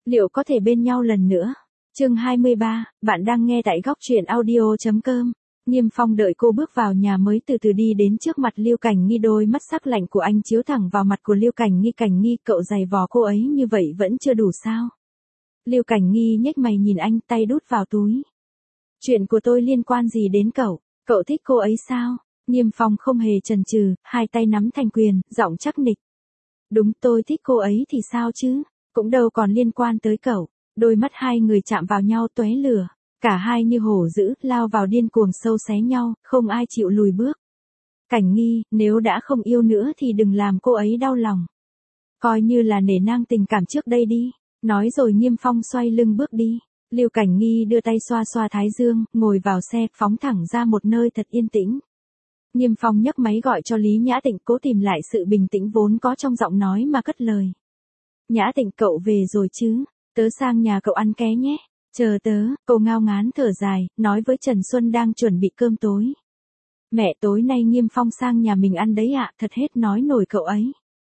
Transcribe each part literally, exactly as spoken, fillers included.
Liệu có thể bên nhau lần nữa? Chương hai mươi ba, bạn đang nghe tại góc truyện audio.com. Nghiêm Phong đợi cô bước vào nhà mới từ từ đi đến trước mặt Lưu Cảnh Nghi, đôi mắt sắc lạnh của anh chiếu thẳng vào mặt của Lưu Cảnh Nghi. Cảnh Nghi, cậu giày vò cô ấy như vậy vẫn chưa đủ sao? Lưu Cảnh Nghi nhếch mày nhìn anh, tay đút vào túi. Chuyện của tôi liên quan gì đến cậu? Cậu thích cô ấy sao? Nghiêm Phong không hề chần chừ, hai tay nắm thành quyền, giọng chắc nịch. Đúng, tôi thích cô ấy thì sao chứ? Cũng đâu còn liên quan tới cậu. Đôi mắt hai người chạm vào nhau tóe lửa. Cả hai như hổ dữ, lao vào điên cuồng sâu xé nhau, không ai chịu lùi bước. Cảnh Nghi, nếu đã không yêu nữa thì đừng làm cô ấy đau lòng. Coi như là nể nang tình cảm trước đây đi. Nói rồi Nghiêm Phong xoay lưng bước đi. Lưu Cảnh Nghi đưa tay xoa xoa thái dương, ngồi vào xe, phóng thẳng ra một nơi thật yên tĩnh. Nghiêm Phong nhấc máy gọi cho Lý Nhã Tịnh, cố tìm lại sự bình tĩnh vốn có trong giọng nói mà cất lời. Nhã Tịnh, cậu về rồi chứ? Tớ sang nhà cậu ăn ké nhé. Chờ tớ, cô ngao ngán thở dài, nói với Trần Xuân đang chuẩn bị cơm tối. Mẹ, tối nay Nghiêm Phong sang nhà mình ăn đấy ạ, thật hết nói nổi cậu ấy.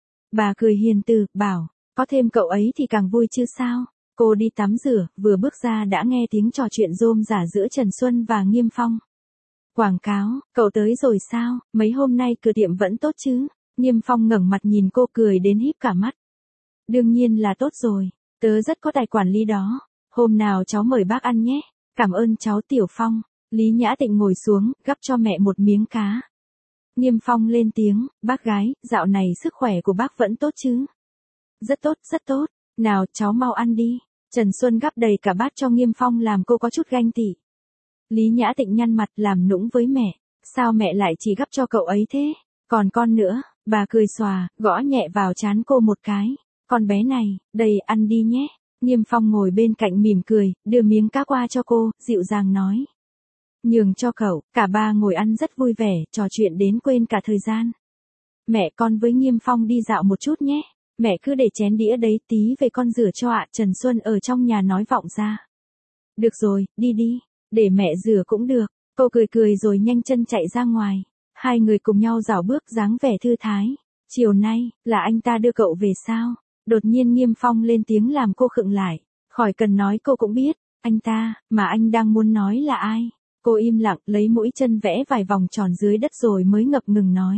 Bà cười hiền từ, bảo, có thêm cậu ấy thì càng vui chứ sao? Cô đi tắm rửa, vừa bước ra đã nghe tiếng trò chuyện rôm rả giữa Trần Xuân và Nghiêm Phong. Quảng cáo, cậu tới rồi sao? Mấy hôm nay cửa tiệm vẫn tốt chứ? Nghiêm Phong ngẩng mặt nhìn cô, cười đến híp cả mắt. Đương nhiên là tốt rồi, tớ rất có tài quản lý đó. Hôm nào cháu mời bác ăn nhé. Cảm ơn cháu Tiểu Phong. Lý Nhã Tịnh ngồi xuống, gắp cho mẹ một miếng cá. Nghiêm Phong lên tiếng, bác gái, dạo này sức khỏe của bác vẫn tốt chứ? Rất tốt, rất tốt. Nào, cháu mau ăn đi. Trần Xuân gắp đầy cả bát cho Nghiêm Phong làm cô có chút ganh tị. Lý Nhã Tịnh nhăn mặt làm nũng với mẹ. Sao mẹ lại chỉ gắp cho cậu ấy thế? Còn con nữa, bà cười xòa, gõ nhẹ vào trán cô một cái. Con bé này, đây, ăn đi nhé. Nghiêm Phong ngồi bên cạnh mỉm cười, đưa miếng cá qua cho cô, dịu dàng nói. Nhường cho cậu, cả ba ngồi ăn rất vui vẻ, trò chuyện đến quên cả thời gian. Mẹ, con với Nghiêm Phong đi dạo một chút nhé. Mẹ cứ để chén đĩa đấy, tí về con rửa cho ạ. Trần Xuân ở trong nhà nói vọng ra. Được rồi, đi đi, để mẹ rửa cũng được. Cô cười cười rồi nhanh chân chạy ra ngoài. Hai người cùng nhau dạo bước dáng vẻ thư thái. Chiều nay, là anh ta đưa cậu về sao? Đột nhiên Nghiêm Phong lên tiếng làm cô khựng lại. Khỏi cần nói cô cũng biết, anh ta, mà anh đang muốn nói là ai? Cô im lặng, lấy mũi chân vẽ vài vòng tròn dưới đất rồi mới ngập ngừng nói.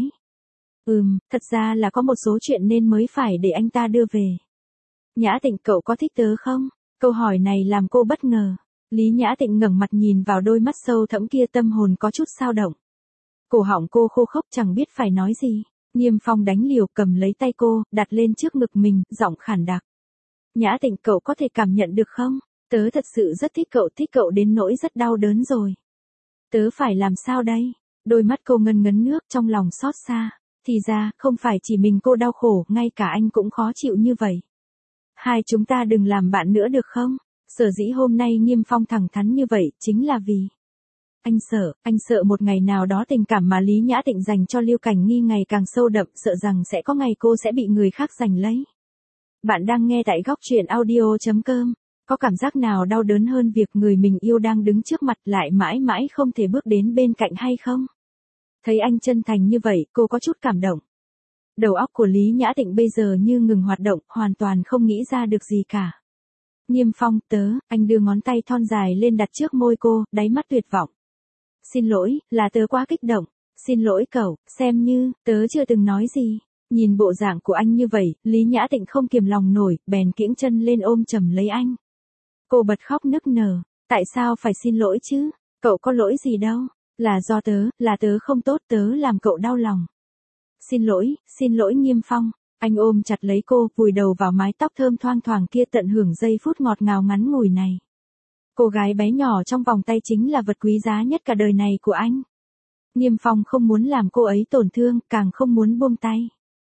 Ừm, thật ra là có một số chuyện nên mới phải để anh ta đưa về. Nhã Tịnh, cậu có thích tớ không? Câu hỏi này làm cô bất ngờ. Lý Nhã Tịnh ngẩng mặt nhìn vào đôi mắt sâu thẫm kia, tâm hồn có chút dao động. Cổ họng cô khô khốc chẳng biết phải nói gì. Nghiêm Phong đánh liều, cầm lấy tay cô, đặt lên trước ngực mình, giọng khản đặc. Nhã Tịnh, cậu có thể cảm nhận được không? Tớ thật sự rất thích cậu, thích cậu đến nỗi rất đau đớn rồi. Tớ phải làm sao đây? Đôi mắt cô ngân ngấn nước, trong lòng xót xa. Thì ra, không phải chỉ mình cô đau khổ, ngay cả anh cũng khó chịu như vậy. Hai chúng ta đừng làm bạn nữa được không? Sở dĩ hôm nay Nghiêm Phong thẳng thắn như vậy, chính là vì... Anh sợ, anh sợ một ngày nào đó tình cảm mà Lý Nhã Tịnh dành cho Lưu Cảnh Nghi ngày càng sâu đậm, sợ rằng sẽ có ngày cô sẽ bị người khác giành lấy. Bạn đang nghe tại góc truyện audio.com. Có cảm giác nào đau đớn hơn việc người mình yêu đang đứng trước mặt lại mãi mãi không thể bước đến bên cạnh hay không? Thấy anh chân thành như vậy, cô có chút cảm động. Đầu óc của Lý Nhã Tịnh bây giờ như ngừng hoạt động, hoàn toàn không nghĩ ra được gì cả. Nghiêm Phong, tớ, anh đưa ngón tay thon dài lên đặt trước môi cô, đáy mắt tuyệt vọng. Xin lỗi, là tớ quá kích động. Xin lỗi cậu, xem như, tớ chưa từng nói gì. Nhìn bộ dạng của anh như vậy, Lý Nhã Tịnh không kiềm lòng nổi, bèn kiễng chân lên ôm chầm lấy anh. Cô bật khóc nức nở. Tại sao phải xin lỗi chứ? Cậu có lỗi gì đâu. Là do tớ, là tớ không tốt, tớ làm cậu đau lòng. Xin lỗi, xin lỗi Nghiêm Phong. Anh ôm chặt lấy cô, vùi đầu vào mái tóc thơm thoang thoảng kia, tận hưởng giây phút ngọt ngào ngắn ngủi này. Cô gái bé nhỏ trong vòng tay chính là vật quý giá nhất cả đời này của anh. Nghiêm Phong không muốn làm cô ấy tổn thương, càng không muốn buông tay.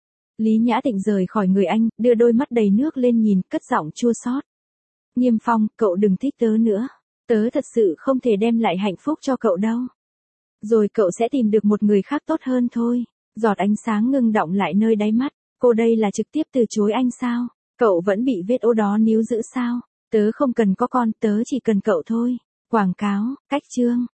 Lý Nhã Tịnh rời khỏi người anh, đưa đôi mắt đầy nước lên nhìn, cất giọng chua xót. Nghiêm Phong, cậu đừng thích tớ nữa. Tớ thật sự không thể đem lại hạnh phúc cho cậu đâu. Rồi cậu sẽ tìm được một người khác tốt hơn thôi. Giọt ánh sáng ngưng đọng lại nơi đáy mắt. Cô đây là trực tiếp từ chối anh sao? Cậu vẫn bị vết ố đó níu giữ sao? Tớ không cần có con, tớ chỉ cần cậu thôi. Quảng cáo, cách chương.